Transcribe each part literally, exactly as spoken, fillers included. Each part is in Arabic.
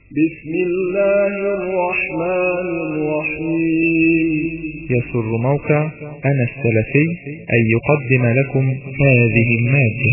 بسم الله الرحمن الرحيم. يسر موقع أنا السلفي أن يقدم لكم هذه المادة.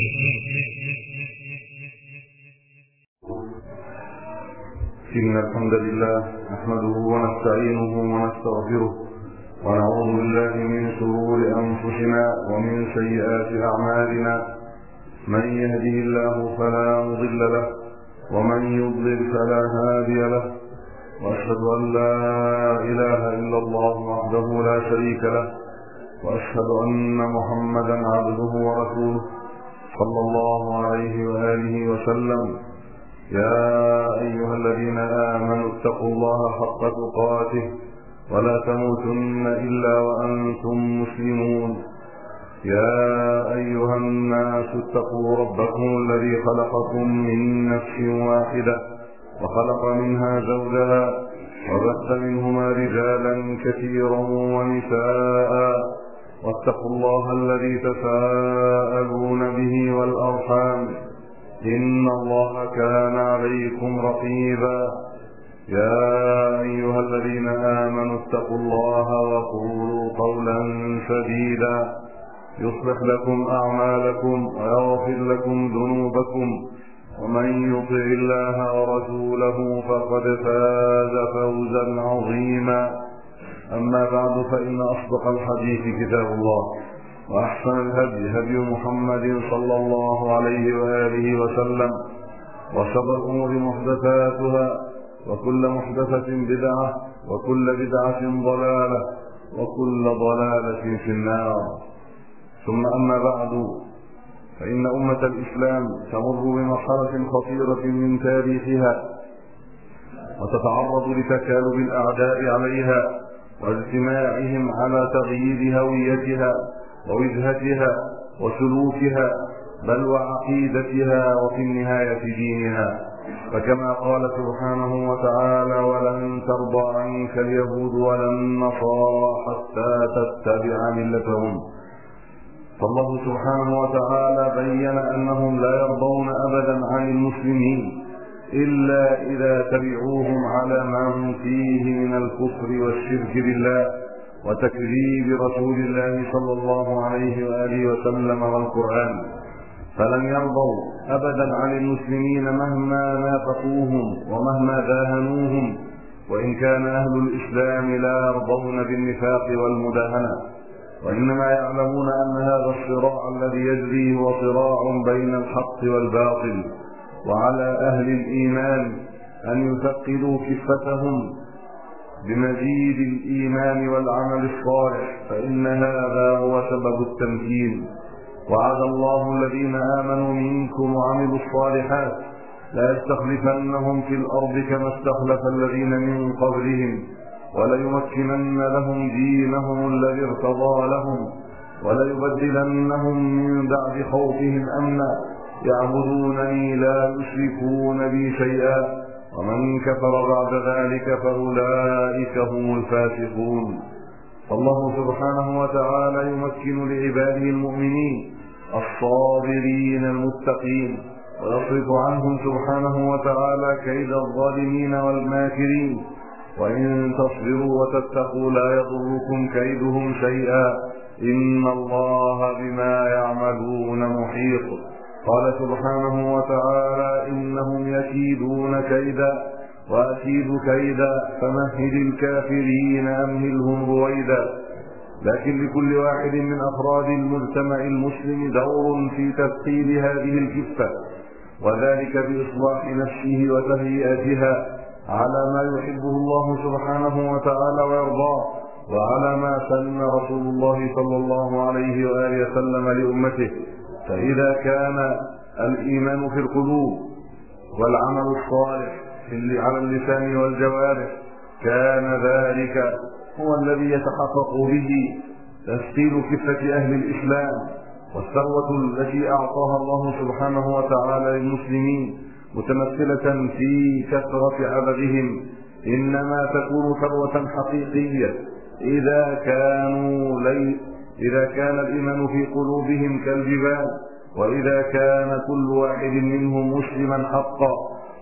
إن الحمد لله نحمده ونستعينه ونستغفره ونعوذ بالله من شرور أنفسنا ومن سيئات أعمالنا. من يهده الله فلا مضل له ومن يضلل فلا هادي له، وأشهد أن لا إله إلا الله وحده لا شريك له، وأشهد أن محمدا عبده ورسوله صلى الله عليه وآله وسلم. يا أيها الذين آمنوا اتقوا الله حق تقاته ولا تموتن إلا وأنتم مسلمون. يا أيها الناس اتقوا ربكم الذي خلقكم من نفس واحدة وخلق منها زوجها وبث منهما رجالا كثيرا ونساء، واتقوا الله الذي تساءلون به والأرحام إن الله كان عليكم رقيبا. يا أيها الذين آمنوا اتقوا الله وقولوا قولا سديدا يصلح لكم أعمالكم ويغفر لكم ذنوبكم، ومن يطع الله ورسوله فقد فاز فوزا عظيما. أما بعد، فإن أصدق الحديث كتاب الله، وأحسن الهدي هدي محمد صلى الله عليه وآله وسلم، وشر الأمور محدثاتها، وكل محدثة بدعة، وكل بدعة ضلالة، وكل ضلالة في النار. ثم أما بعد، فإن أمة الإسلام تمر بمرحلة خطيرة من تاريخها، وتتعرض لتكالب الأعداء عليها واجتماعهم على تغيير هويتها ووجهتها وسلوكها، بل وعقيدتها، وفي النهاية دينها. فكما قال سبحانه وتعالى: ولن ترضى عنك اليهود ولا النصارى حتى تتبع ملتهم. فالله سبحانه وتعالى بين أنهم لا يرضون أبدا عن المسلمين إلا إذا تبعوهم على ما هم فيه من الكفر والشرك بالله وتكذيب رسول الله صلى الله عليه وآله وسلم والقرآن. فلن يرضوا أبدا عن المسلمين مهما نافقوهم ومهما داهنوهم، وإن كان أهل الإسلام لا يرضون بالنفاق والمداهنة، وإنما يعلمون أن هذا الصراع الذي يجري هو صراع بين الحق والباطل، وعلى أهل الإيمان أن يثقلوا كفتهم بمزيد الإيمان والعمل الصالح، فإن هذا هو سبب التمكين. وعد الله الذين آمنوا منكم وعملوا الصالحات لا يستخلفنهم في الأرض كما استخلف الذين من قبلهم، وليمكنن لهم دينهم الذي ارتضى لهم، وليبدلنهم من بعد خوفهم أمنا يعبدونني لا يشركون بي شيئا، ومن كفر بعد ذلك فأولئك هم الفاسقون. فالله سبحانه وتعالى يمكن لعباده المؤمنين الصابرين المتقين، ويصرف عنهم سبحانه وتعالى كيد الظالمين والماكرين. وإن تصبروا وتتقوا لا يضركم كيدهم شيئا، إن الله بما يعملون محيط. قال سبحانه وتعالى: إنهم يكيدون كيدا وأكيد كيدا فمهل الكافرين أمهلهم رويدا. لكن لكل واحد من أفراد المجتمع المسلم دور في تثقيل هذه الكفة، وذلك بإصلاح نفسه وتهيئتها على ما يحبه الله سبحانه وتعالى ويرضاه، وعلى ما سن رسول الله صلى الله عليه وآله وسلم لأمته. فإذا كان الإيمان في القلوب والعمل الصالح على اللسان والجوارح، كان ذلك هو الذي يتحقق به تثقيل كفة أهل الإسلام، والثروة التي أعطاها الله سبحانه وتعالى للمسلمين متمثلة في كثرة عددهم، إنما تكون ثروة حقيقية إذا كانوا لي إذا كان الإيمان في قلوبهم كالجبال، وإذا كان كل واحد منهم مسلما حقا،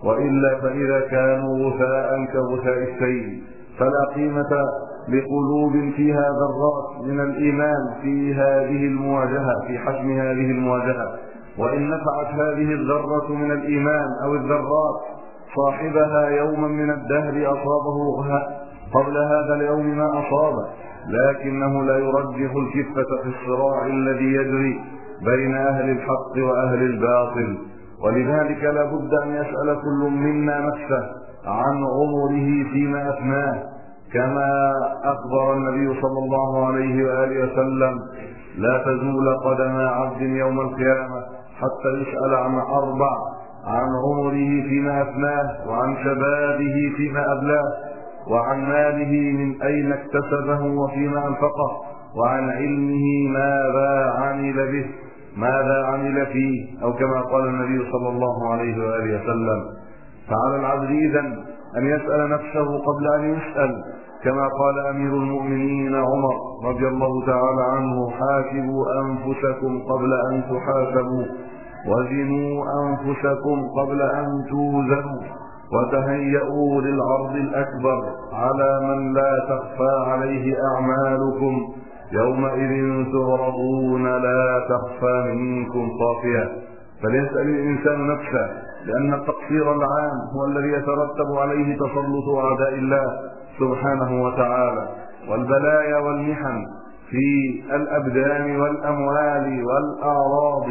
وإلا فإذا كانوا غثاء كغثاء السيل فلا قيمة لقلوب فيها ذرات من الإيمان في هذه المواجهة، في حجم هذه المواجهة. وإن نفعت هذه الذرة من الإيمان أو الذرات صاحبها يوما من الدهر أصابه قبل هذا اليوم ما أصابه، لكنه لا يرجح الكفة في الصراع الذي يجري بين أهل الحق وأهل الباطل. ولذلك لا بد أن يسأل كل منا نفسه عن عمره فيما أفناه، كما أخبر النبي صلى الله عليه وآله وسلم: لا تزول قدم عبد يوم القيامة حتى يسأل عن أربع: عن عمره فيما أفناه، وعن شبابه فيما أبلاه، وعن ماله من أين اكتسبه وفيما أنفقه، وعن علمه ماذا عمل به، ماذا عمل فيه، أو كما قال النبي صلى الله عليه وآله وسلم. فعلى العبد إذن أن يسأل نفسه قبل أن يسأل، كما قال أمير المؤمنين عمر رضي الله تعالى عنه: حاسبوا أنفسكم قبل أن تحاسبوا، وزنوا أنفسكم قبل أن توزنوا، وتهيئوا للعرض الأكبر على من لا تخفى عليه أعمالكم، يومئذ تعرضون لا تخفى منكم خافية. فليسأل الإنسان نفسه، لأن التقصير العام هو الذي يترتب عليه تسلط أعداء الله سبحانه وتعالى، والبلايا والمحن في الأبدان والأموال والأعراض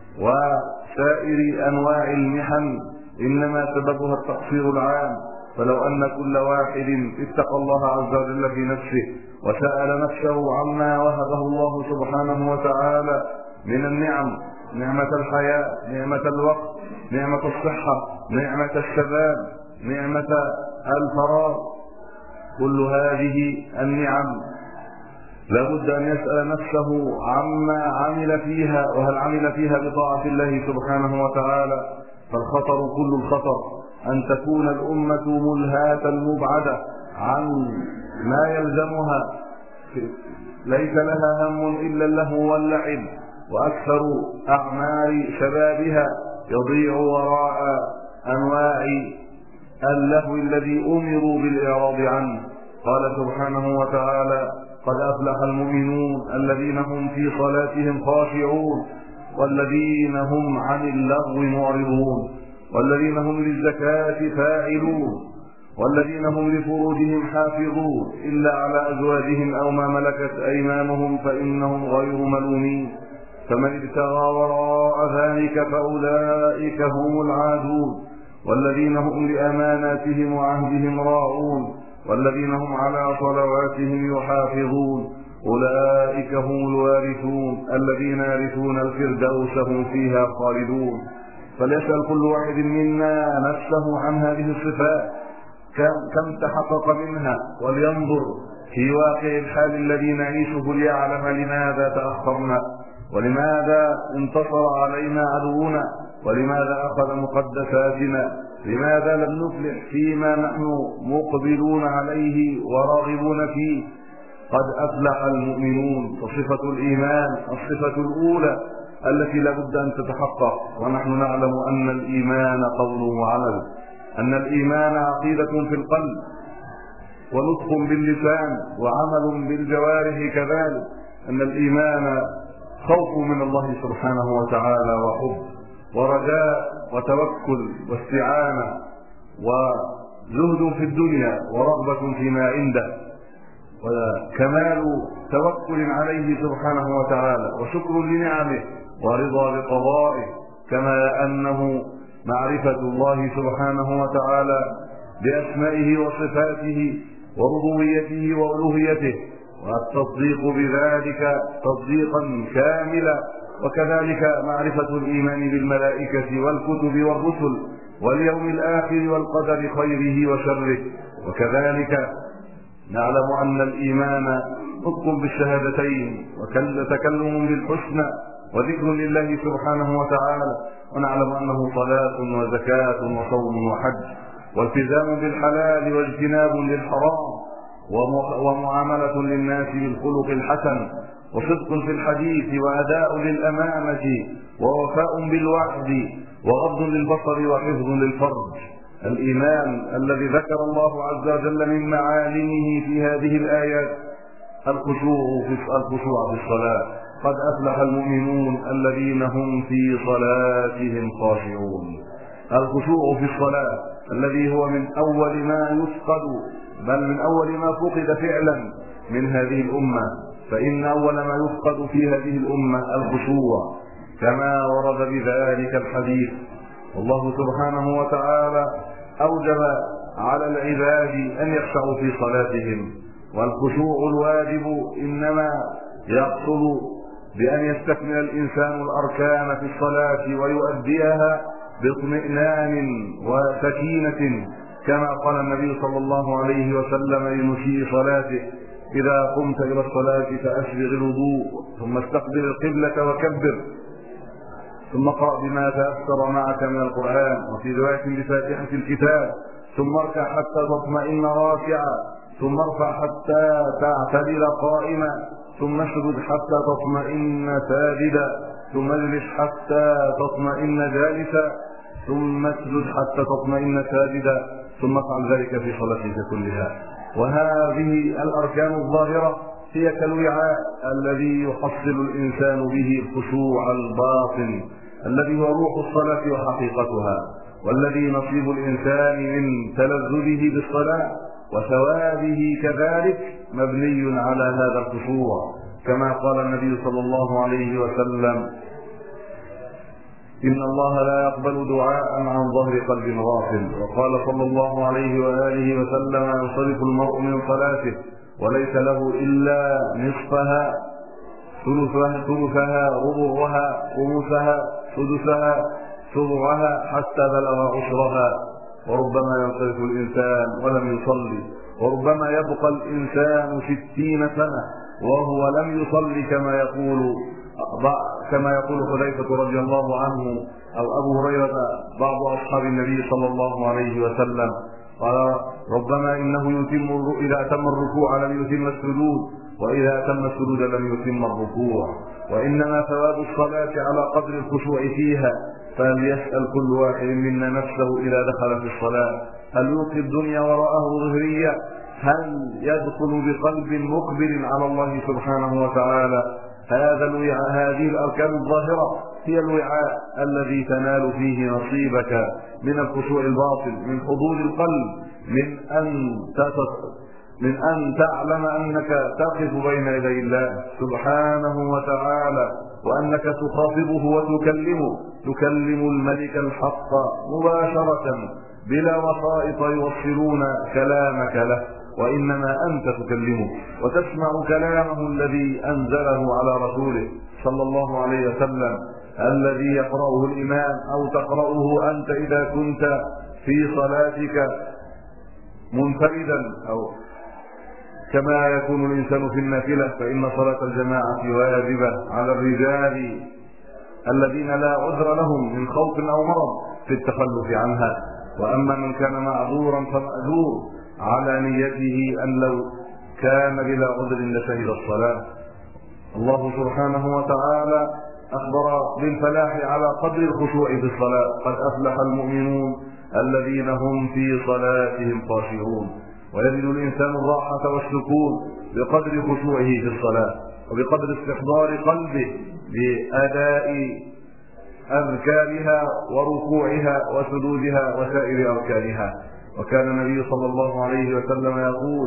وسائر أنواع المحن إنما سببها التقصير العام. فلو أن كل واحد اتقى الله عز وجل في نفسه وسأل نفسه عما وهبه الله سبحانه وتعالى من النعم، نعمة الحياة، نعمة الوقت، نعمة الصحة، نعمة الشباب، نعمة الفراغ، كل هذه النعم لابد أن يسأل نفسه عما عمل فيها، وهل عمل فيها بطاعة الله سبحانه وتعالى. فالخطر كل الخطر أن تكون الأمة ملهاة مبعدة عن ما يلزمها، ليس لها هم إلا اللهو واللعب، وأكثر أعمال شبابها يضيع وراء أنواع اللهو الذي أمروا بالإعراض عنه. قال سبحانه وتعالى: قد أفلح المؤمنون الذين هم في صلاتهم خاشعون، والذين هم عن اللغو معرضون، والذين هم للزكاة فاعلون، والذين هم لفروجهم حافظون إلا على أزواجهم أو ما ملكت أيمانهم فإنهم غير ملومين، فمن ابتغى وراء ذلك فأولئك هم العادون، والذين هم لأماناتهم وعهدهم راعون، والذين هم على صلواتهم يحافظون، أولئك هم الوارثون الذين يرثون الفردوس هم فيها خالدون. فليسأل كل واحد منا نفسه عن هذه الصفات، كم تحقق منها، ولينظر في واقع الحال الذي نعيشه ليعلم لماذا تأخرنا، ولماذا انتصر علينا عدونا، ولماذا أخذ مقدساتنا، لماذا لم نفلح فيما نحن مقبلون عليه وراغبون فيه. قد أفلح المؤمنون، وصفة الإيمان الصفة الأولى التي لا بد أن تتحقق. ونحن نعلم أن الإيمان قول وعمل، أن الإيمان عقيدة في القلب ونطق باللسان وعمل بالجوارح كذلك، أن الإيمان خوف من الله سبحانه وتعالى وحب ورجاء وتوكل واستعانة وزهد في الدنيا ورغبة فيما عنده، وكمال توكل عليه سبحانه وتعالى وشكر لنعمه ورضا بقضائه، كما أنه معرفة الله سبحانه وتعالى بأسمائه وصفاته وربوبيته وألوهيته، والتصديق بذلك تصديقا كاملا. وكذلك معرفة الإيمان بالملائكة والكتب والرسل واليوم الآخر والقدر خيره وشره. وكذلك نعلم أن الإيمان نطق بالشهادتين وتكلم بالحسنى وذكر لله سبحانه وتعالى، ونعلم أنه صلاة وزكاة وصوم وحج والتزام بالحلال واجتناب للحرام ومعاملة للناس بالخلق الحسن وصدق في الحديث وأداء للأمانة ووفاء بالوعد وغض للبصر وحفظ للفرج. الإيمان الذي ذكر الله عز وجل من معالمه في هذه الآيات الخشوع في الخشوع في الصلاة. قد أفلح المؤمنون الذين هم في صلاتهم خاشعون. الخشوع في الصلاة الذي هو من أول ما يفقد، بل من أول ما فقد فعلا من هذه الأمة، فإن أول ما يفقد في هذه الأمة الخشوع كما ورد بذلك الحديث. والله سبحانه وتعالى أوجب على العباد أن يخشعوا في صلاتهم، والخشوع الواجب إنما يحصل بأن يستكمل الإنسان الأركان في الصلاة ويؤديها باطمئنان وسكينة، كما قال النبي صلى الله عليه وسلم لمسيء صلاته: إذا قمت إلى الصلاة فأسبغ الوضوء، ثم استقبل القبلة وكبر، ثم اقرأ بما تأثر معك من القرآن، وفي رواية بفاتحة الكتاب، ثم اركع حتى تطمئن راكعا، ثم ارفع حتى تعتدل قائما، ثم اسجد حتى تطمئن ساجدا، ثم اجلس حتى تطمئن جالسا، ثم اسجد حتى تطمئن ساجدا، ثم افعل ذلك في صلاتك كلها. وهذه الأركان الظاهرة هي كالوعاء الذي يحصل الإنسان به الخشوع الباطن الذي هو روح الصلاة وحقيقتها، والذي نصيب الإنسان من تلذذه بالصلاة وثوابه كذلك مبني على هذا الخشوع، كما قال النبي صلى الله عليه وسلم: إن الله لا يقبل دعاء عن ظهر قلب غافل. وقال صلى الله عليه وآله وسلم: ينصرف المرء من صلاته وليس له إلا نصفها، ثلثها ثلثها ربعها خمسها سدسها سبعها حتى بلغ عشرها. وربما ينصرف الإنسان ولم يصلي، وربما يبقى الإنسان ستين سنة وهو لم يصلي، كما يقول كما يقول حذيفة رضي الله عنه أو أبو هريرة بعض أصحاب النبي صلى الله عليه وسلم، قال: ربما إنه يتم إذا أتم الركوع لم يتم السجود، وإذا أتم السجود لم يتم الركوع. وإنما ثواب الصلاة على قدر الخشوع فيها. فليسأل كل واحد منا نفسه إذا دخل في الصلاة: هل يلقي الدنيا وراءه ظهرية؟ هل يدخل بقلب مقبل على الله سبحانه وتعالى؟ هذا الوعاء، هذه الأركان الظاهرة هي الوعاء الذي تنال فيه نصيبك من الخشوع الباطن، من حضور القلب، من أن من أن تعلم أنك تقف بين يدي الله سبحانه وتعالى، وأنك تخاطبه وتكلمه، تكلم الملك الحق مباشرة بلا وسائط يوصلون كلامك له، وإنما أنت تكلمه وتسمع كلامه الذي أنزله على رسوله صلى الله عليه وسلم، الذي يقرأه الإمام أو تقرأه أنت إذا كنت في صلاتك منفردا، أو كما يكون الإنسان في النافلة، فإن صلاة الجماعة واجبة على الرجال الذين لا عذر لهم من خوف أو مرض في التخلف عنها. وأما من كان معذورا فمأجور على نيته أن لو كان بلا عذر لشهد الصلاة. الله سبحانه وتعالى أخبر بالفلاح على قدر الخشوع في الصلاة: قد أفلح المؤمنون الذين هم في صلاتهم خاشعون. ويجد الإنسان الراحة والسكون بقدر خشوعه في الصلاة، وبقدر استحضار قلبه لأداء أذكارها وركوعها وسجودها وسائر أركانها. وكان النبي صلى الله عليه وسلم يقول: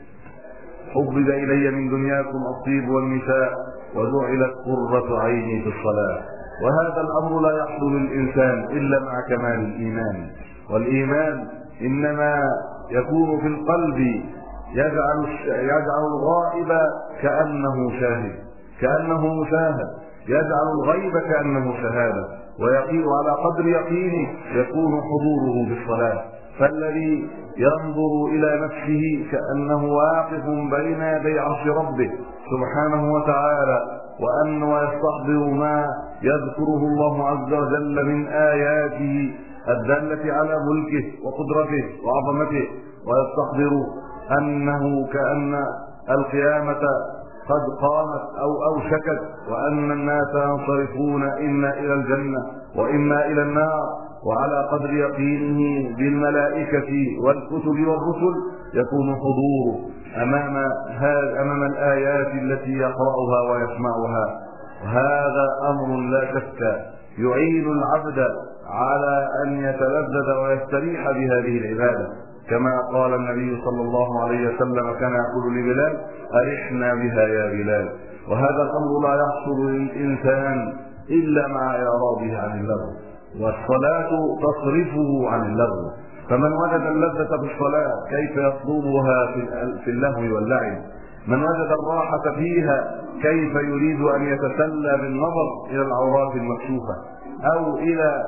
حبب إلي من دنياكم الطيب والنساء وجعلت قرة عيني في الصلاة. وهذا الأمر لا يحصل للإنسان إلا مع كمال الإيمان، والإيمان إنما يكون في القلب، يجعل يجعل الغائب كأنه شاهد، كأنه مشاهد، يجعل الغيب كأنه شهادة، ويقين على قدر يقينه يكون حضوره بالصلاة. فالذي ينظر إلى نفسه كأنه واقف بين يدي عرش ربه سبحانه وتعالى، وأن ويستحضر ما يذكره الله عز وجل من آياته الدالة على ملكه وقدرته وعظمته، ويستحضر أنه كأن القيامة قد قامت أو أوشكت، وأن الناس ينصرفون إما إلى الجنة وإما إلى النار، وعلى قدر يقينه بالملائكة والكتب والرسل يكون حضوره أمام أمام الآيات التي يقرأها ويسمعها. وهذا أمر لا شك يعين العبد على أن يتلذذ ويستريح بهذه العبادة، كما قال النبي صلى الله عليه وسلم كان يقول لبلال: أرحنا بها يا بلال. وهذا الأمر لا يحصل للإنسان إلا مع إعراضه عن اللغو، والصلاة تصرفه عن اللغو. فمن وجد اللذة في الصلاة كيف يطلبها في اللهو واللعب؟ من وجد الراحة فيها كيف يريد أن يتسلى بالنظر إلى العورات المكشوفة أو إلى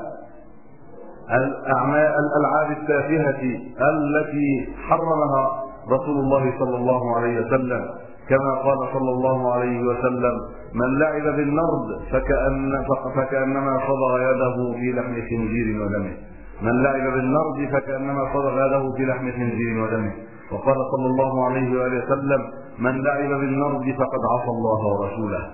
الألعاب التافهة التي حرمها رسول الله صلى الله عليه وسلم، كما قال صلى الله عليه وسلم: من لعب بالنرد فكأن فكأنما صبغ يده في لحم خنزير ودمه. من لعب بالنرد فكأنما صبغ يده في لحم خنزير ودمه. وقال صلى الله عليه وآله وسلم: من لعب بالنرد فقد عصى الله ورسوله.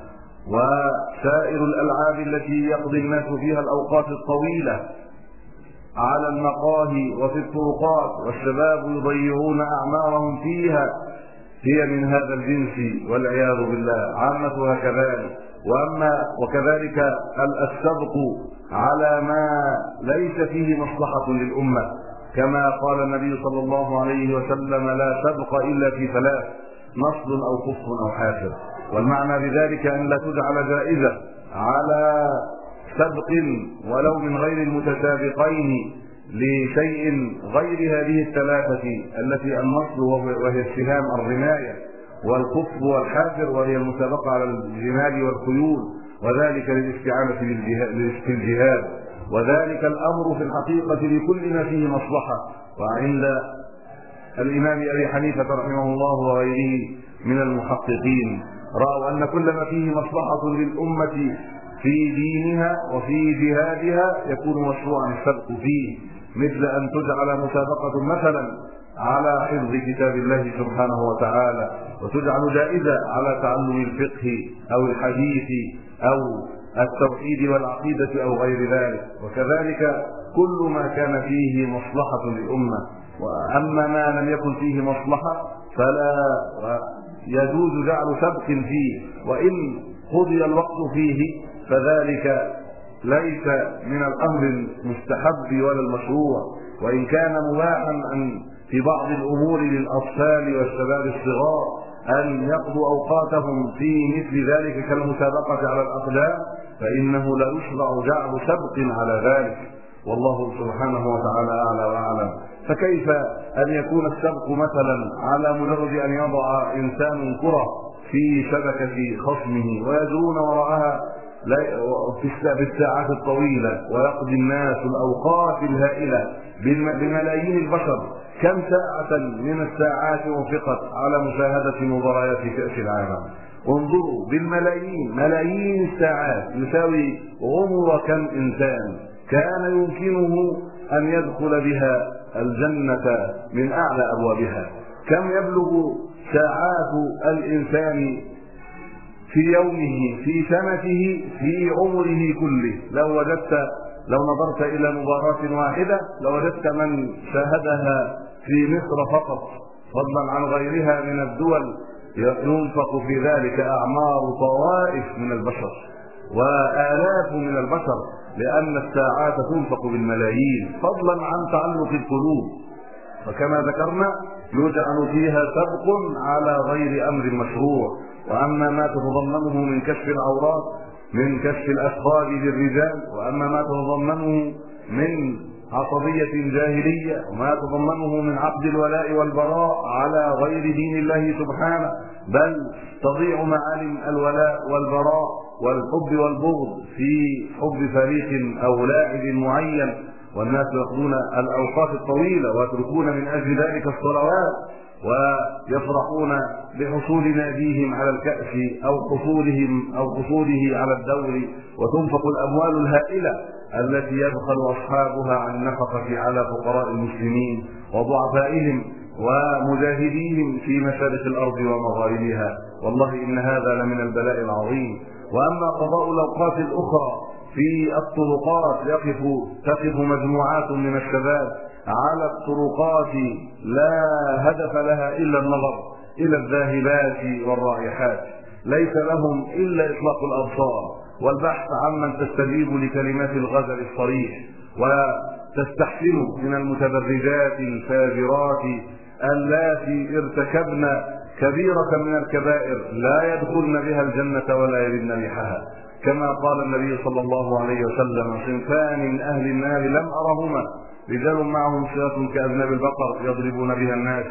وسائر الألعاب التي يقضي الناس فيها الأوقات الطويلة على المقاهي وفي الطرقات والشباب يضيعون أعمارهم فيها هي من هذا الجنس والعياذ بالله، عامتها كذلك. وأما وكذلك السبق على ما ليس فيه مصلحة للأمة، كما قال النبي صلى الله عليه وسلم: لا سبق إلا في ثلاث: نصب أو خف أو حافر. والمعنى بذلك أن لا تجعل جائزة على سبق ولو من غير المتسابقين لشيء غير هذه الثلاثة التي النصب وهي السهام الرماية، والخف والحافر وهي المسابقة على الجمال والخيول، وذلك للاستعانة في الجهاد. وذلك الأمر في الحقيقة لكل ما فيه مصلحة. وعند الإمام أبي حنيفة رحمه الله وغيره من المحققين رأوا أن كل ما فيه مصلحة للأمة في دينها وفي جهادها يكون مشروعا السبق فيه، مثل أن تجعل مسابقة مثلا على حفظ كتاب الله سبحانه وتعالى، وتجعل جائزة على تعلم الفقه أو الحديث أو التوحيد والعقيدة أو غير ذلك. وكذلك كل ما كان فيه مصلحة للأمة. وأما ما لم يكن فيه مصلحة فلا يجوز جعل سبق فيه، وإن قضي الوقت فيه فذلك ليس من الأمر المستحب ولا المشروع. وإن كان مباحا أن في بعض الأمور للأطفال والشباب الصغار أن يقضوا أوقاتهم في مثل ذلك كالمسابقة على الأقدام، فإنه لا يشرع جعل سبق على ذلك، والله سبحانه وتعالى أعلى وأعلم. فكيف أن يكون السبق مثلا على مجرد أن يضع إنسان كرة في شبكة خصمه ويجرون وراءها في الساعات الطويلة، ويقضي الناس الأوقات الهائلة بملايين البشر؟ كم ساعة من الساعات وفقت على مشاهدة مباريات كأس العالم؟ انظروا، بالملايين، ملايين الساعات يساوي عمر كم إنسان كان يمكنه أن يدخل بها الجنة من أعلى أبوابها. كم يبلغ ساعات الإنسان في يومه، في سنته، في عمره كله؟ لو وجدت لو نظرت إلى مباراة واحدة لوجدت من شاهدها في مصر فقط، فضلا عن غيرها من الدول، ينفق في ذلك أعمار طوائف من البشر وآلاف من البشر، لأن الساعات تنفق بالملايين، فضلا عن تعلق القلوب. فكما ذكرنا يجعل فيها سبق على غير أمر مشروع. وأما ما تتضمنه من كشف العورات، من كشف الأسرار للرجال، وأما ما تتضمنه من عصبية جاهلية، وما تتضمنه من عقد الولاء والبراء على غير دين الله سبحانه، بل تضيع معالم الولاء والبراء والحب والبغض في حب فريق أو لاعب معين، والناس يقضون الأوقات الطويلة ويتركون من أجل ذلك الصلوات، ويفرحون بحصول ناديهم على الكأس أو حصولهم أو حصوله على الدوري، وتنفق الأموال الهائلة التي يبخل أصحابها عن النفقة على فقراء المسلمين وضعفائهم ومجاهديهم في مشارق الأرض ومغاربها. والله إن هذا لمن البلاء العظيم. وأما قضاء الأوقات الأخرى في الطرقات يقف تقف مجموعات من الشباب على الطرقات لا هدف لها إلا النظر إلى الذاهبات والرائحات، ليس لهم إلا إطلاق الأبصار والبحث عمن تستجيب لكلمات الغزل الصريح، وتستحسن من المتبرجات الفاجرات اللاتي ارتكبن كبيرة من الكبائر لا يدخلن بها الجنة ولا يجدن ريحها، كما قال النبي صلى الله عليه وسلم: صنفان من أهل النار لم أرهما، رجال معهم سياط كأذناب البقر يضربون بها الناس،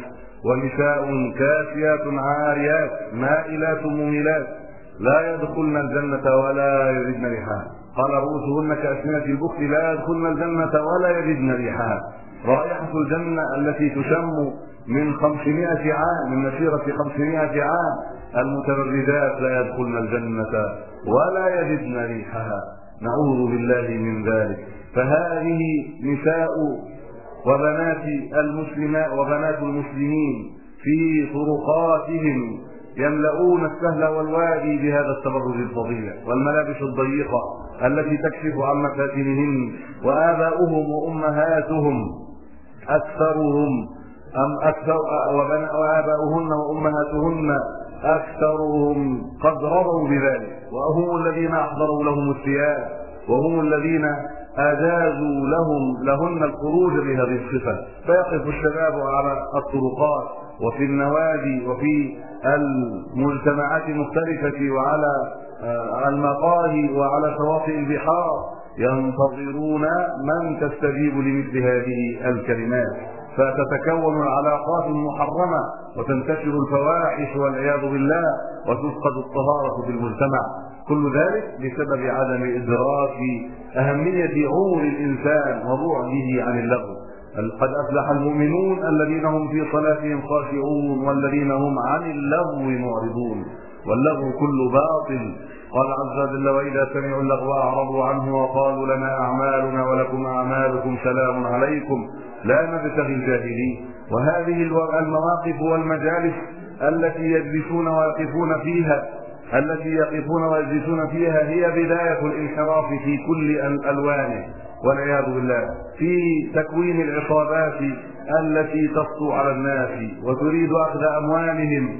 ونساء كاسيات عاريات مائلات مميلات لا يدخلن الجنة ولا يجدن ريحها. قال: رؤوسهن كأسنمة البخت لا يدخلن الجنة ولا يجدن ريحها. رائحة الجنة التي تشم من خمسمائة عام، من مسيرة خمسمائة عام، المتبرجات لا يدخلن الجنة ولا يجدن ريحها، نعوذ بالله من ذلك. فهذه نساء وبنات المسلمات وبنات المسلمين في طرقاتهم يملؤون السهل والوادي بهذا التبرج الفظيع والملابس الضيقة التي تكشف عن مفاتنهن، وآباؤهم وأمهاتهم أكثرهم أم أكثر وآباؤهن وأمهاتهن أكثرهم قد رضوا بذلك، وهم الذين أحضروا لهم الثياب، وهم الذين أجازوا لهم لهن الخروج بهذه الصفة. فيقف الشباب على الطرقات وفي النوادي وفي المجتمعات المختلفة وعلى المقاهي وعلى شواطئ البحار ينتظرون من تستجيب لمثل هذه الكلمات، فتتكون العلاقات المحرمة وتنتشر الفواحش والعياذ بالله وتفقد الطهارة في المجتمع. كل ذلك بسبب عدم إدراك أهمية عمر الإنسان وبعده عن اللغو. قد أفلح المؤمنون الذين هم في صلاتهم خاشعون والذين هم عن اللغو معرضون، واللغو كل باطل. قال عز وجل: وإذا سمعوا اللغو أعرضوا عنه وقالوا لنا أعمالنا ولكم أعمالكم سلام عليكم لا نبتغي الجاهلين. وهذه المواقف والمجالس التي يجلسون ويقفون فيها التي يقفون ويجلسون فيها هي بداية الانحراف في كل ألوانه والعياذ بالله، في تكوين العصابات التي تسطو على الناس وتريد أخذ أموالهم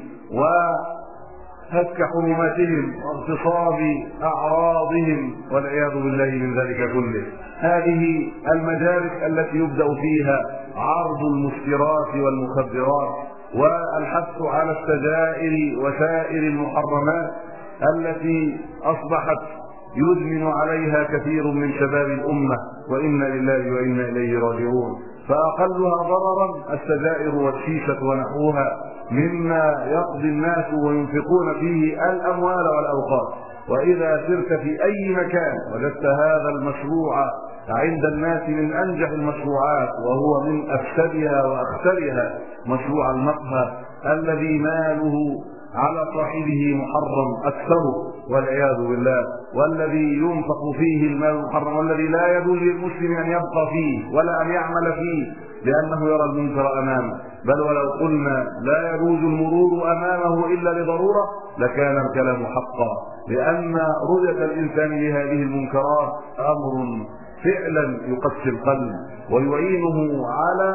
وهتك حرماتهم واغتصاب أعراضهم والعياذ بالله من ذلك كله. هذه المجالس التي يبدأ فيها عرض المسكرات والمخدرات والحث على السجائر وسائر المحرمات التي أصبحت يدمن عليها كثير من شباب الأمة، وإنا لله وإنا إليه راجعون. فأقلها ضررا السجائر والشيشة ونحوها مما يقضي الناس وينفقون فيه الأموال والأوقات. وإذا سرت في أي مكان وجدت هذا المشروع عند الناس من أنجح المشروعات، وهو من أفسدها وأخسرها مشروع المقهى الذي ماله على صاحبه محرم أكثره والعياذ بالله، والذي ينفق فيه المال المحرم، والذي لا يجوز للمسلم أن يبقى فيه ولا أن يعمل فيه لأنه يرى المنكر أمامه. بل ولو قلنا لا يجوز المرور أمامه إلا لضرورة لكان الكلام حقا، لأن رؤية الإنسان لهذه المنكرات أمر فعلا يقسي القلب ويعينه على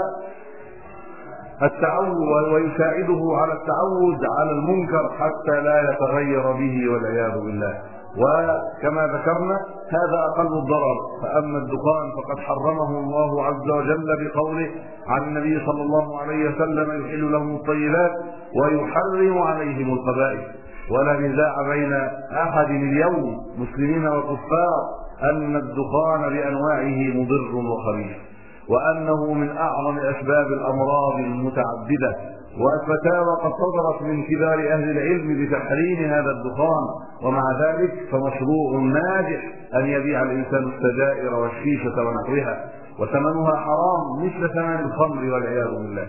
التعود ويساعده على التعود على المنكر حتى لا يتغير به والعياذ بالله. وكما ذكرنا هذا أقل الضرر. فأما الدخان فقد حرمه الله عز وجل بقوله عن النبي صلى الله عليه وسلم: يحل لهم الطيبات ويحرم عليهم الخبائث. ولا نزاع بين أحد اليوم مسلمين وكفار أن الدخان بأنواعه مضر وخبيث، وأنه من أعظم أسباب الأمراض المتعددة. والفتاوى قد صدرت من كبار أهل العلم بتحريم هذا الدخان، ومع ذلك فمشروع ناجح أن يبيع الإنسان السجائر والشيشة ونحوها، وثمنها حرام مثل ثمن الخمر والعياذ بالله.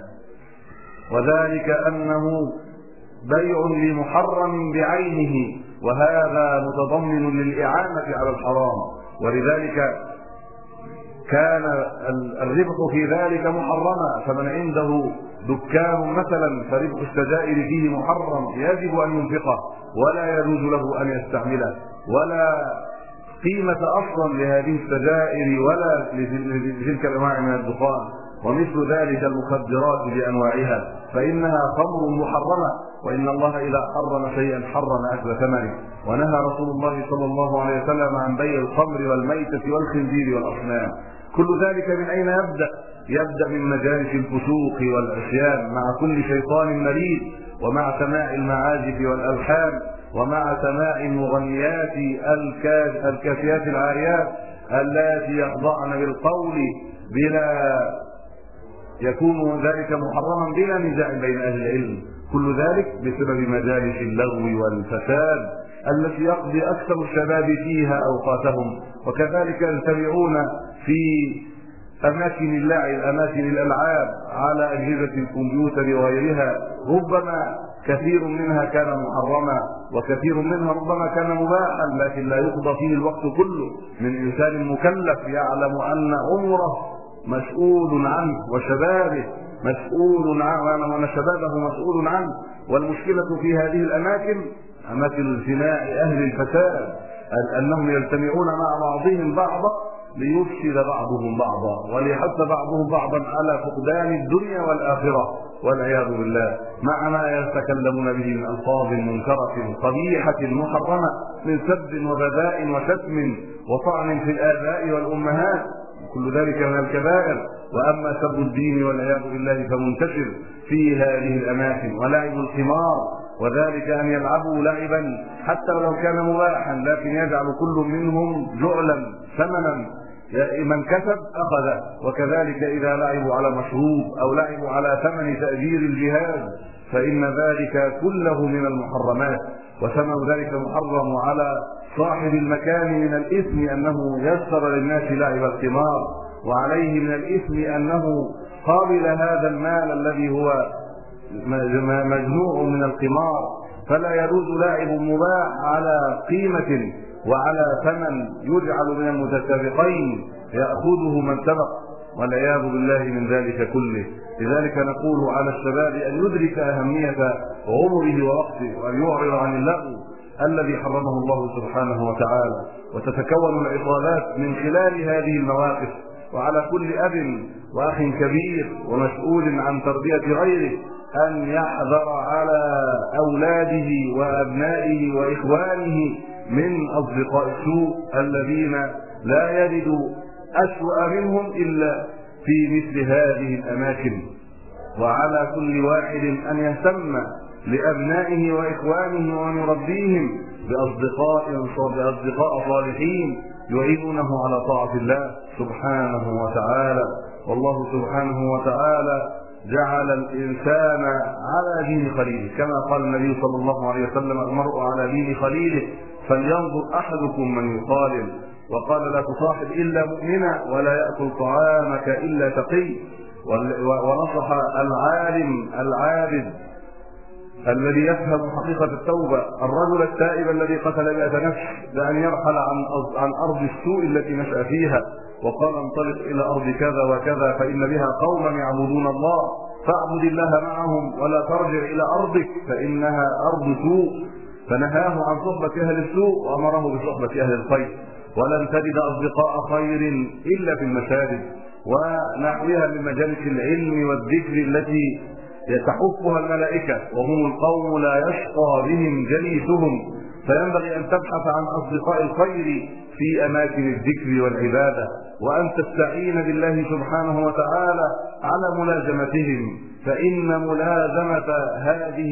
وذلك أنه بيع لمحرم بعينه، وهذا متضمن للإعانة على الحرام، ولذلك كان الربح في ذلك محرما. فمن عنده دكان مثلا فربح السجائر فيه محرم يجب أن ينفقه ولا يجوز له أن يستعمله، ولا قيمة أصلا لهذه السجائر ولا لتلك الأنواع من الدخان، ومثل ذلك المخدرات بأنواعها فإنها خمر محرمة، وإن الله إذا حرم شيئا حرم أكل ثمنه، ونهى رسول الله صلى الله عليه وسلم عن بيع الخمر والميتة والخنزير والأصنام. كل ذلك من أين يبدأ؟ يبدأ من مجالس الفسوق والعصيان مع كل شيطان مريد، ومع سماع المعازف والألحان، ومع سماع المغنيات الكاسيات العاريات اللاتي يخضعن بالقول بلا يكون ذلك محرما بلا نزاع بين أهل العلم. كل ذلك بسبب مجالس اللغو والفساد التي يقضي أكثر الشباب فيها أوقاتهم، وكذلك يجتمعون في أماكن اللعب أماكن الألعاب على أجهزة الكمبيوتر وغيرها، ربما كثير منها كان محرما وكثير منها ربما كان مباحا، لكن لا يقضى فيه الوقت كله من إنسان مكلف يعلم أن عمره مسؤول عنه وشبابه مسؤول عنه وأن شبابه مسؤول عنه. والمشكلة في هذه الأماكن أماكن اجتماع أهل الفساد أنهم يجتمعون مع بعضهم بعضا ليفسد بعضهم بعضا وليحث بعضهم بعضا على فقدان الدنيا والآخرة والعياذ بالله، مع ما يتكلمون به من ألفاظ منكرة قبيحة محرمة من سب وبذاء وشتم وطعن في الآباء والأمهات، كل ذلك من الكبائر. وأما سب الدين والعياذ بالله فمنتشر في هذه الأماكن، ولعب القمار، وذلك أن يلعبوا لعبا حتى لو كان مباحا لكن يجعل كل منهم جعلا ثمنا من كسب أخذه، وكذلك إذا لعبوا على مشروب أو لعبوا على ثمن تأجير الجهاز فإن ذلك كله من المحرمات، وثمن ذلك محرم على صاحب المكان من الإثم أنه يسر للناس لعب القمار، وعليه من الإثم أنه قابل هذا المال الذي هو مجموع من القمار، فلا يجوز لاعب مباح على قيمة وعلى ثمن يجعل من المتسابقين يأخذه من سبق، والعياذ بالله من ذلك كله. لذلك نقول على الشباب أن يدرك أهمية عمره ووقته وأن يعرض عن اللغو الذي حرمه الله سبحانه وتعالى، وتتكون العقابات من خلال هذه المواقف. وعلى كل أب وأخ كبير ومسؤول عن تربية غيره أن يحذر على أولاده وأبنائه وإخوانه من أصدقاء السوء الذين لا يجد أسوأ منهم إلا في مثل هذه الأماكن. وعلى كل واحد أن يهتم لأبنائه وإخوانه وأن يربيهم بأصدقاء بأصدقاء صالحين يعينونه على طاعة الله سبحانه وتعالى. والله سبحانه وتعالى جعل الإنسان على دين خليله، كما قال النبي صلى الله عليه وسلم: المرء على دين خليله فلينظر أحدكم من يخالل. وقال: لا تصاحب إلا مؤمنا ولا يأكل طعامك إلا تقي. ونصح العالم العابد الذي يفهم حقيقة التوبة الرجل التائب الذي قتل مئة نفس بأن يرحل عن عن أرض السوء التي نشأ فيها، وقال: انطلق إلى أرض كذا وكذا فإن بها قوما يعبدون الله فاعبد الله معهم ولا ترجع إلى أرضك فإنها أرض سوء. فنهاه عن صحبة أهل السوء وأمره بصحبة أهل الخير. ولن تجد أصدقاء خير إلا في المساجد ونحوها من مجالس العلم والذكر التي يتحفها الملائكة، وهم القوم لا يشقى بهم جليسهم. فينبغي أن تبحث عن أصدقاء الخير في أماكن الذكر والعبادة، وأن تستعين بالله سبحانه وتعالى على ملازمتهم، فإن ملازمة هذه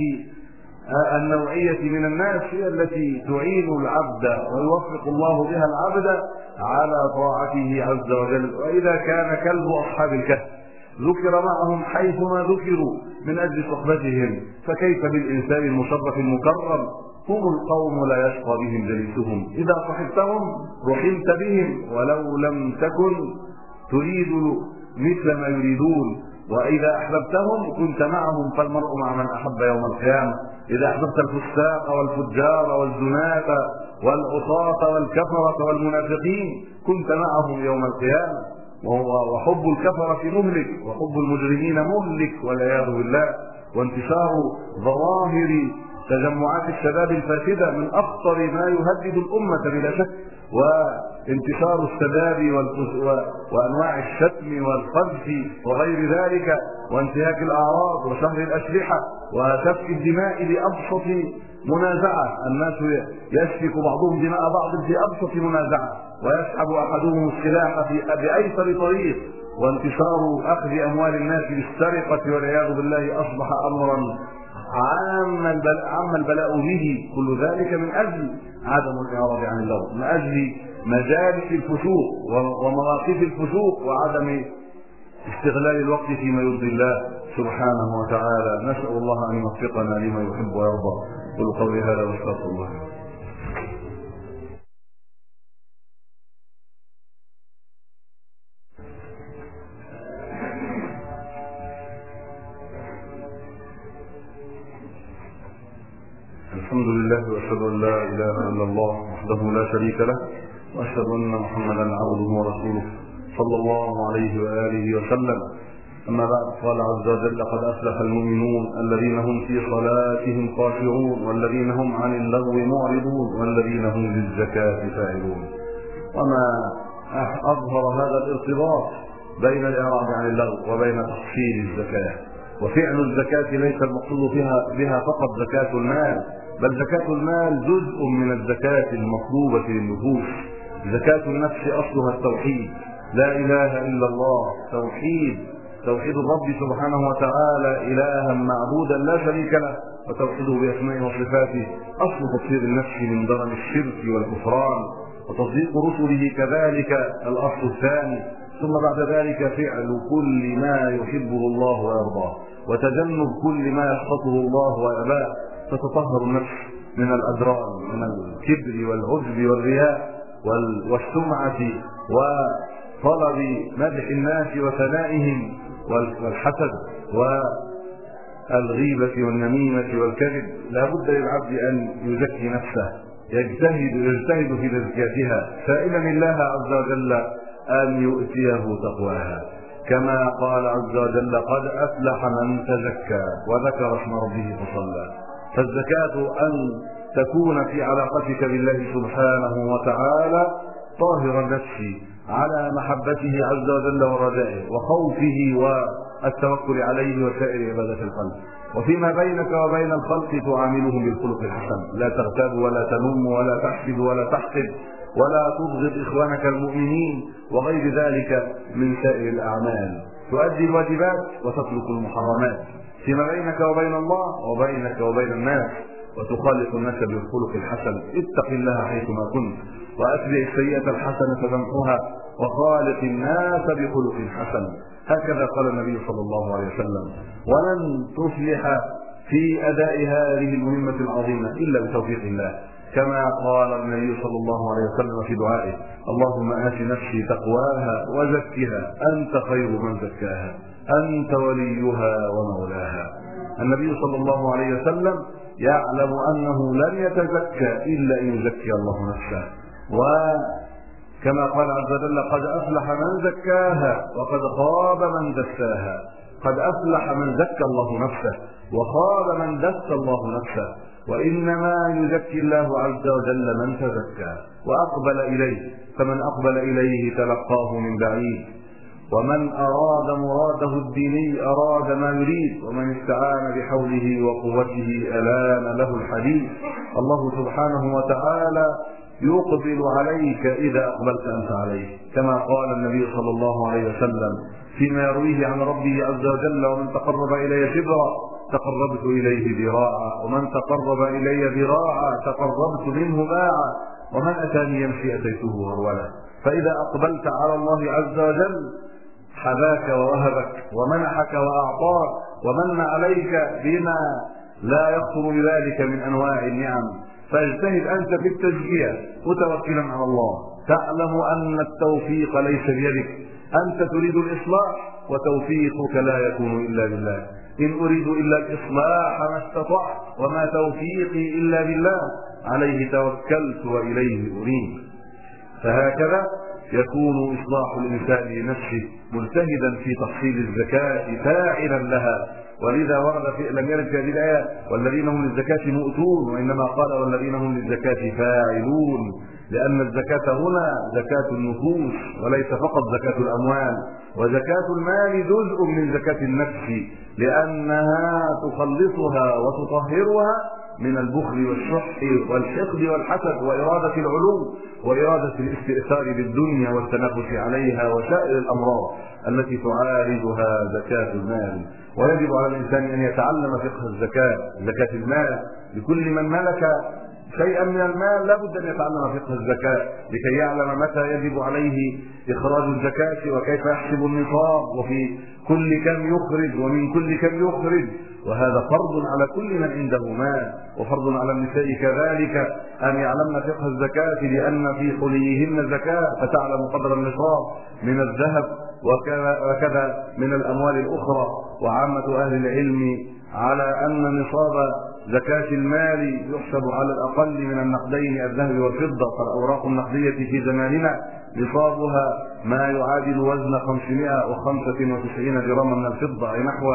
النوعية من الناس هي التي تعين العبد ويوفق الله بها العبد على طاعته عز وجل. وإذا كان كلب أصحاب الكهف ذكر معهم حيثما ذكروا من أجل صحبتهم، فكيف بالإنسان المشرف المكرم؟ هم القوم لا يشقى بهم جليسهم، إذا صحبتهم رحمت بهم ولو لم تكن تريد مثل ما يريدون، وإذا أحببتهم كنت معهم، فالمرء مع من أحب يوم القيامة. إذا أحببت الفساق والفجار والزناة والعصاة والكفرة والمنافقين كنت معهم يوم القيامة. وحب الكفرة مهلك وحب المجرمين مهلك والعياذ بالله. وانتشار ظواهر تجمعات الشباب الفاسدة من أخطر ما يهدد الأمة بلا شك، وانتشار السباب وأنواع الشتم والقذف وغير ذلك، وانتهاك الأعراض وشهر الأشرحة وسفك الدماء بأبسط منازعة. الناس يسفك بعضهم دماء بعض في أبسط منازعة، ويسحب أحدهم السلاح بأيسر طريق، وانتشار أخذ أموال الناس بالسرقة والعياذ بالله أصبح أمرا عام البلاء, عام البلاء به. كل ذلك من أجل عدم الإعراض عن اللغو، من أجل مجالس الفسوق ومواقف الفسوق وعدم استغلال الوقت فيما يرضي الله سبحانه وتعالى. نسأل الله أن يوفقنا لما يحب ويرضى. قل قولي هذا واستغفر الله. الحمد لله واشهد ان لا اله الا الله وحده لا شريك له، واشهد ان محمدا عبده ورسوله صلى الله عليه واله وسلم. اما بعد، قال عز وجل: قد افلح المؤمنون الذين هم في صلاتهم خاشعون والذين هم عن اللغو معرضون والذين هم للزكاة فاعلون. وما اظهر هذا الارتباط بين الاعراض عن اللغو وبين تحصيل الزكاة. وفعل الزكاة ليس المقصود بها بها فقط زكاة المال، بل زكاة المال جزء من الزكاة المطلوبة للنفوس. زكاة النفس أصلها التوحيد، لا إله إلا الله، توحيد توحيد الرب سبحانه وتعالى إلها معبودا لا شريك له، وتوحيده بأسمائه وصفاته أصل تطهير النفس من درن الشرك والكفران، وتصديق رسله كذلك الأصل الثاني. ثم بعد ذلك فعل كل ما يحبه الله ويرضاه، وتجنب كل ما يسخطه الله ويأباه، فتطهر النفس من الأدران، من الكبر والعجب والرياء والسمعة وطلب مدح الناس وثنائهم والحسد والغيبة والنميمة والكذب. لا بد للعبد أن يزكي نفسه، يجتهد يجتهد في تزكيتها، سائلا الله عز وجل أن يؤتيه تقواها، كما قال عز وجل: قد أفلح من تزكى وذكر اسم ربه فصلى. فالزكاة أن تكون في علاقتك بالله سبحانه وتعالى طاهر النفس على محبته عز وجل ورجائه وخوفه والتوكل عليه وسائر عبادة القلب. وفيما بينك وبين الخلق تعاملهم بالخلق الحسن، لا تغتاب ولا تنم ولا تحسد ولا تحقد ولا تبغض إخوانك المؤمنين وغير ذلك من سائر الأعمال. تؤدي الواجبات وتترك المحرمات فيما بينك وبين الله وبينك وبين الناس، وتخالق الناس بالخلق الحسن. اتق الله حيثما كنت، وأتبع السيئة الحسنة تمحها، وخالق الناس بخلق حسن. هكذا قال النبي صلى الله عليه وسلم. ولن تفلح في أداء هذه المهمة العظيمة إلا بتوفيق الله، كما قال النبي صلى الله عليه وسلم في دعائه: اللهم آت نفسي تقواها وزكها أنت خير من زكاها أنت وليها ومولاها. النبي صلى الله عليه وسلم يعلم أنه لن يتزكى إلا أن يزكي الله نفسه، وكما قال عز وجل: قد أفلح من زكاها وقد خاب من دساها. قد أفلح من زكى الله نفسه، وخاب من دس الله نفسه. وإنما يزكي الله عز وجل من تزكى وأقبل إليه، فمن أقبل إليه تلقاه من بعيد. ومن أراد مراده الديني أراد ما يريد، ومن استعان بحوله وقوته ألان له الحديث. الله سبحانه وتعالى يقبل عليك إذا أقبلت أنت عليه، كما قال النبي صلى الله عليه وسلم فيما يرويه عن ربه عز وجل: ومن تقرب إلي شبرا تقربت إليه ذراعا، ومن تقرب إلي ذراعا تقربت منه باعا، ومن أتاني يمشي أتيته هرولا. فإذا أقبلت على الله عز وجل حباك ووهبك ومنحك وأعطاك ومن عليك بما لا يخطر بذلك من أنواع النعم. فاجتهد أنت في التزكية متوكلا على الله، تعلم أن التوفيق ليس بيدك، أنت تريد الإصلاح وتوفيقك لا يكون إلا بالله. إن أريد إلا الإصلاح ما استطعت وما توفيقي إلا بالله، عليه توكلت وإليه أنيب. فهكذا يكون إصلاح الإنسان لنفسه مجتهدا في تحصيل الزكاة فاعلا لها ولذا ورد في لم يرد في هذه الآية والذين هم للزكاة مؤتون، وإنما قال والذين هم للزكاة فاعلون، لأن الزكاة هنا زكاة النفوس وليس فقط زكاة الأموال. وزكاة المال جزء من زكاة النفس، لأنها تخلصها وتطهرها من البخل والشح والحقد والحسد وإرادة العلو وإرادة الاستئثار بالدنيا والتنافس عليها وسائر الأمراض التي تعالجها زكاة المال. ويجب على الإنسان أن يتعلم فقه الزكاة، زكاة المال، لكل من ملك شيئا من المال لابد ان يتعلم فقه الزكاة لكي يعلم متى يجب عليه اخراج الزكاة وكيف يحسب النصاب وفي كل كم يخرج ومن كل كم يخرج. وهذا فرض على كل من عنده مال، وفرض على النساء كذلك ان يعلمن فقه الزكاة، لان في حليهن زكاة فتعلم قدر النصاب من الذهب وكذا من الاموال الاخرى. وعامة اهل العلم على ان نصاب زكاة المال يحسب على الأقل من النقدين الذهب والفضة، فالأوراق النقدية في زماننا نصابها ما يعادل وزن خمسمائة وخمسة وتسعين جراما من الفضة، أي نحو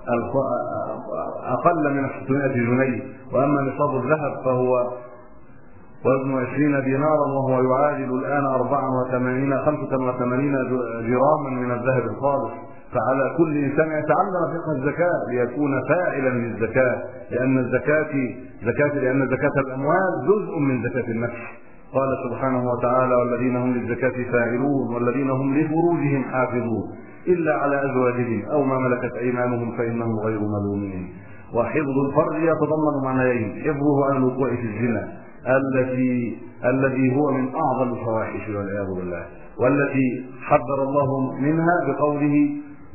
أقل من ستمائة جنيه. وأما نصاب الذهب فهو وزن عشرين دينارا وهو يعادل الآن أربعة وثمانين خمسة وثمانين جراما من الذهب الخالص. فعلى كل إنسان يتعلم فقه الزكاة ليكون فاعلا للزكاة، لأن الزكاة زكاة لأن زكاة الأموال جزء من زكاة النفس. قال سبحانه وتعالى والذين هم للزكاة فاعلون والذين هم لفروجهم حافظون إلا على أزواجهم أو ما ملكت أيمانهم فإنهم غير ملومين. وحفظ الفرج يتضمن معنيين: حفظه عن الوقوع في الزنا التي الذي هو من أعظم الفواحش والعياذ بالله، والتي حذر الله منها بقوله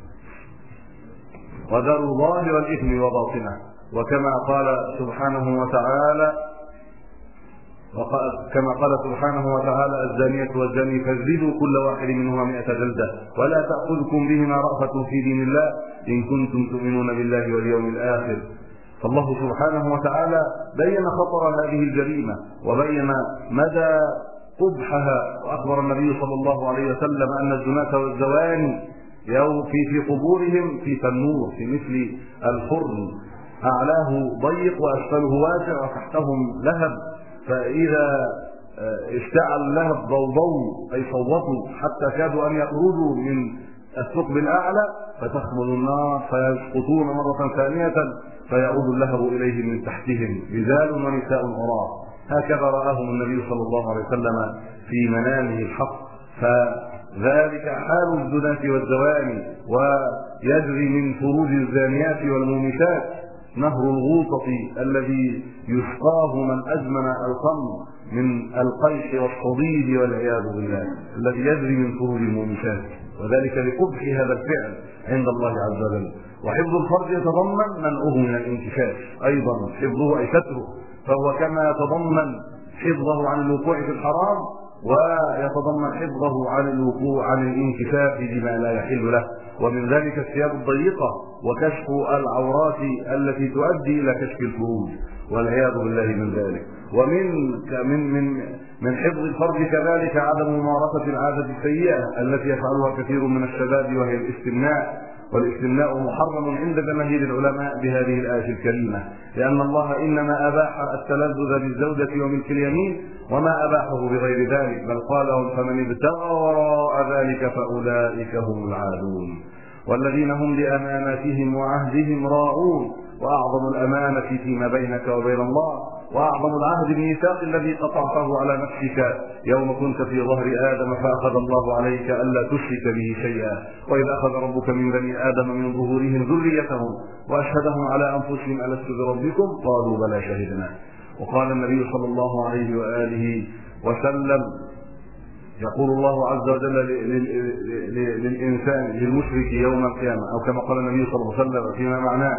وذروا ظاهر الإثم وباطنه. وكما قال سبحانه وتعالى كما قال سبحانه وتعالى الزانية والزاني فاجلدوا كل واحد منهما مئة جلدة ولا تأخذكم بهما رأفة في دين الله إن كنتم تؤمنون بالله واليوم الآخر. فالله سبحانه وتعالى بين خطر هذه الجريمة وبين مدى قبحها، وأخبر النبي صلى الله عليه وسلم أن الزناة والزواني في في قبورهم في تنور في مثل الفرن، أعلاه ضيق وأسفله واسع وتحتهم لهب، فإذا اشتعل اللهب ضوضوا أي صوتوا حتى كادوا أن يخرجوا من الثقب الأعلى فتخمد النار فيسقطون مرة ثانية فيعود اللهب إليهم من تحتهم رجال ونساء عراة. هكذا رآهم النبي صلى الله عليه وسلم في منامه الحق. فذلك حال الزناة والزواني. ويجري من فروج الزانيات والمومسات نهر الغوطة الذي يسقاه من أزمن الخمر من القيح والصديد والعياذ بالله، الذي يجري من فروج المومسات، وذلك لقبح هذا الفعل عند الله عز وجل. وحفظ الفرج يتضمن منعه من الانكشاف أيضا، حفظه أي ستره، فهو كما يتضمن حفظه عن الوقوع في الحرام ويتضمن حفظه عن الوقوع عن الانكشاف بما لا يحل له. ومن ذلك الثياب الضيقة وكشف العورات التي تؤدي إلى كشف الفروج والعياذ بالله من ذلك. ومن من من من حفظ الفرج كذلك عدم ممارسة العادة السيئة التي يفعلها كثير من الشباب وهي الاستمناء. والاستمناء محرم عند جماهير العلماء بهذه الآية الكريمة، لأن الله إنما أباح التلذذ بالزوجة وملك اليمين وما أباحه بغير ذلك، بل قال فمن ابتغى وراء ذلك فأولئك هم العادون. والذين هم لأماناتهم وعهدهم راعون. وأعظم الأمانة فيما بينك وبين الله، وأعظم العهد الميثاق الذي قطعته على نفسك يوم كنت في ظهر آدم فأخذ الله عليك ألا تشرك به شيئا، وإذ أخذ ربك من بني آدم من ظهورهم ذريتهم وأشهدهم على أنفسهم ألست بربكم قالوا بلى شهدنا. وقال النبي صلى الله عليه وآله وسلم يقول الله عز وجل للإنسان للمشرك يوم القيامة، أو كما قال النبي صلى الله عليه وسلم فيما معناه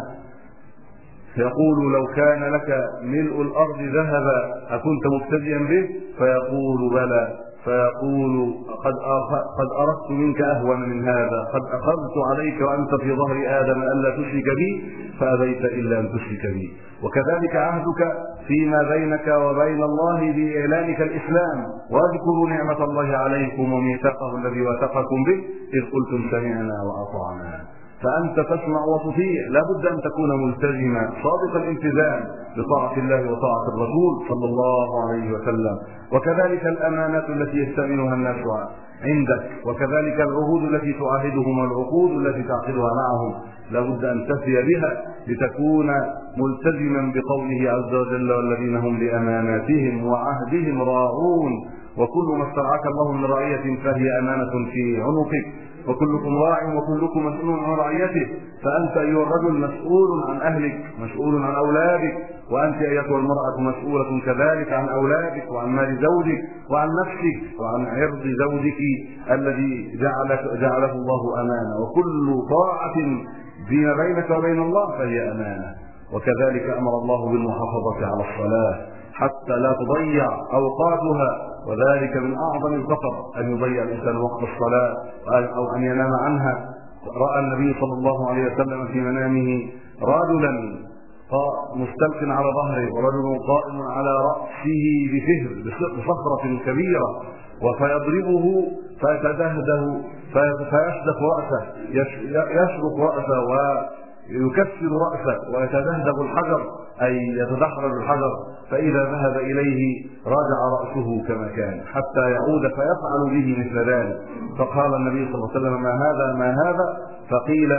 فيقول لو كان لك ملء الأرض ذهبا أكنت مفتديا به؟ فيقول بلى، فيقول قد قد أردت منك أهون من هذا، قد أخذت عليك وأنت في ظهر آدم ألا تشرك بي فأبيت إلا أن تشرك بي. وكذلك عهدك فيما بينك وبين الله بإعلانك الإسلام، واذكروا نعمة الله عليكم وميثاقه الذي وثقكم به إذ قلتم سمعنا وأطعنا. فأنت تسمع وتطيع، لا بد أن تكون ملتزما صادق الالتزام بطاعة الله وطاعة الرسول صلى الله عليه وسلم. وكذلك الأمانات التي يستأمنها الناس عندك، وكذلك العهود التي تعاهدهم والعقود التي تعقدها معهم، لا بد أن تفي بها لتكون ملتزما بقوله عز وجل: والذين هم لأماناتهم وعهدهم راعون، وكل ما استرعاك الله من رعية فهي أمانة في عنقك، وكلكم راع وكلكم مسؤول عن رعيته. فأنت أيها الرجل مسؤول عن أهلك، مسؤول عن أولادك، وأنت أيتها المرأة مسؤولة كذلك عن أولادك وعن مال زوجك وعن نفسك وعن عرض زوجك الذي جعلك جعله الله أمانة. وكل طاعة فيما بينك وبين الله فهي أمانة. وكذلك أمر الله بالمحافظة على الصلاة حتى لا تضيع أوقاتها، وذلك من أعظم الخطر أن يضيع الإنسان وقت الصلاة أو أن ينام عنها. رأى النبي صلى الله عليه وسلم في منامه رجلا مستلق على ظهره ورجل قائم على رأسه بفهر بصخرة كبيرة، وفيضربه فيتدهده فيشدق رأسه، يشرق رأسه ويكسر رأسه ويتدهده الحجر أي يتدحرج الحجر، فإذا ذهب إليه راجع رأسه كما كان حتى يعود فيفعل به مثل ذلك. فقال النبي صلى الله عليه وسلم: ما هذا ما هذا؟ فقيل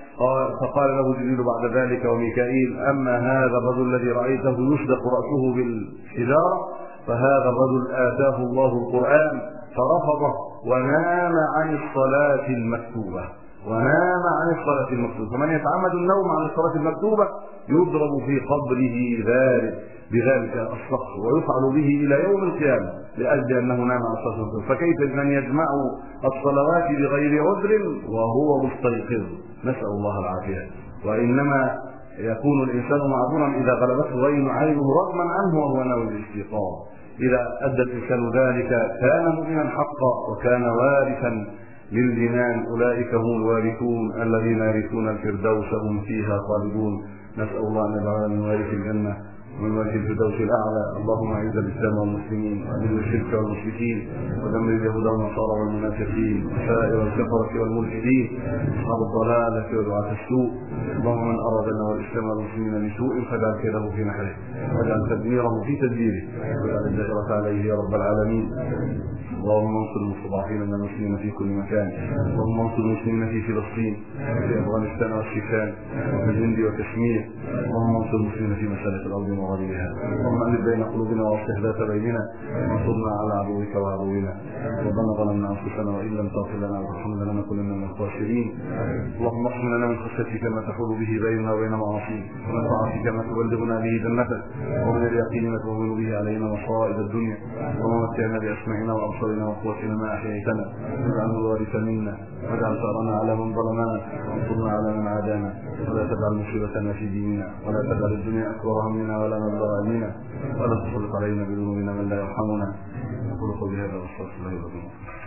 فقال له جبريل بعد ذلك وميكائيل: أما هذا الرجل الذي رأيته يشدق رأسه بالحجارة فهذا الرجل آتاه الله القرآن فرفضه ونام عن الصلاة المكتوبة، ونام عن الصلاة المكتوبة. فمن يتعمد النوم عن الصلاة المكتوبة يضرب في قبره ذلك بذلك الصخر ويفعل به إلى يوم القيامة لأجل أنه نام عن الصلاة المكتوبة. فكيف من يجمع الصلوات بغير عذر وهو مستيقظ؟ نسأل الله العافية. وإنما يكون الإنسان معذورا إذا غلبته عينه رغما عنه وهو ناوي الاستيقاظ. إذا أدى الإنسان ذلك كان مؤمنا حقا وكان وارثا للجنان. أولئك هم الوارثون الذين يرثون الفردوس هم فيها خالدون. نسأل الله أن يجعلنا من وارث الجنة ومن وارث الفردوس الأعلى. اللهم أعز الإسلام والمسلمين وأذل الشرك والمشركين ودمر اليهود والنصارى والمنافقين وسائر الكفرة والملحدين أصحاب الضلالة ودعاة السوء. اللهم من أرادنا والإسلام والمسلمين بسوء فاجعل كيده في نحره واجعل تدميره في تدبيره واجعل الدائرة عليه يا رب العالمين. اللهم انصر المستضعفين من المسلمين في كل مكان. اللهم انصر المسلمين في فلسطين وفي افغانستان والشيشان وفي الهند وكشمير. اللهم انصر المسلمين في مشارق الارض ومغاربها. اللهم الف بين قلوبنا واصلح ذات بيننا وانصرنا على عدوك وعدونا. ربنا ظلمنا انفسنا وان لم تغفر لنا وترحمنا لنكونن من الخاسرين. اللهم اقسم لنا من خشيتك ما تحول به بيننا وبين معاصيك، ومن طاعتك ما تبلغنا به جنتك، ومن اليقين ما تهون به علينا مصائب الدنيا. اللهم متعنا باسماعنا وابصارنا وقوتنا ما احييتنا واجعله الوارث منا واجعل ثارنا على من ظلمنا وانصرنا على من عادانا ولا تجعل مصيبتنا في ديننا ولا تجعل الدنيا اكبر همنا ولا مبلغ علمنا ولا تسلط علينا بذنوبنا من لا يرحمنا. اقول قولي هذا واستغفر الله لكم.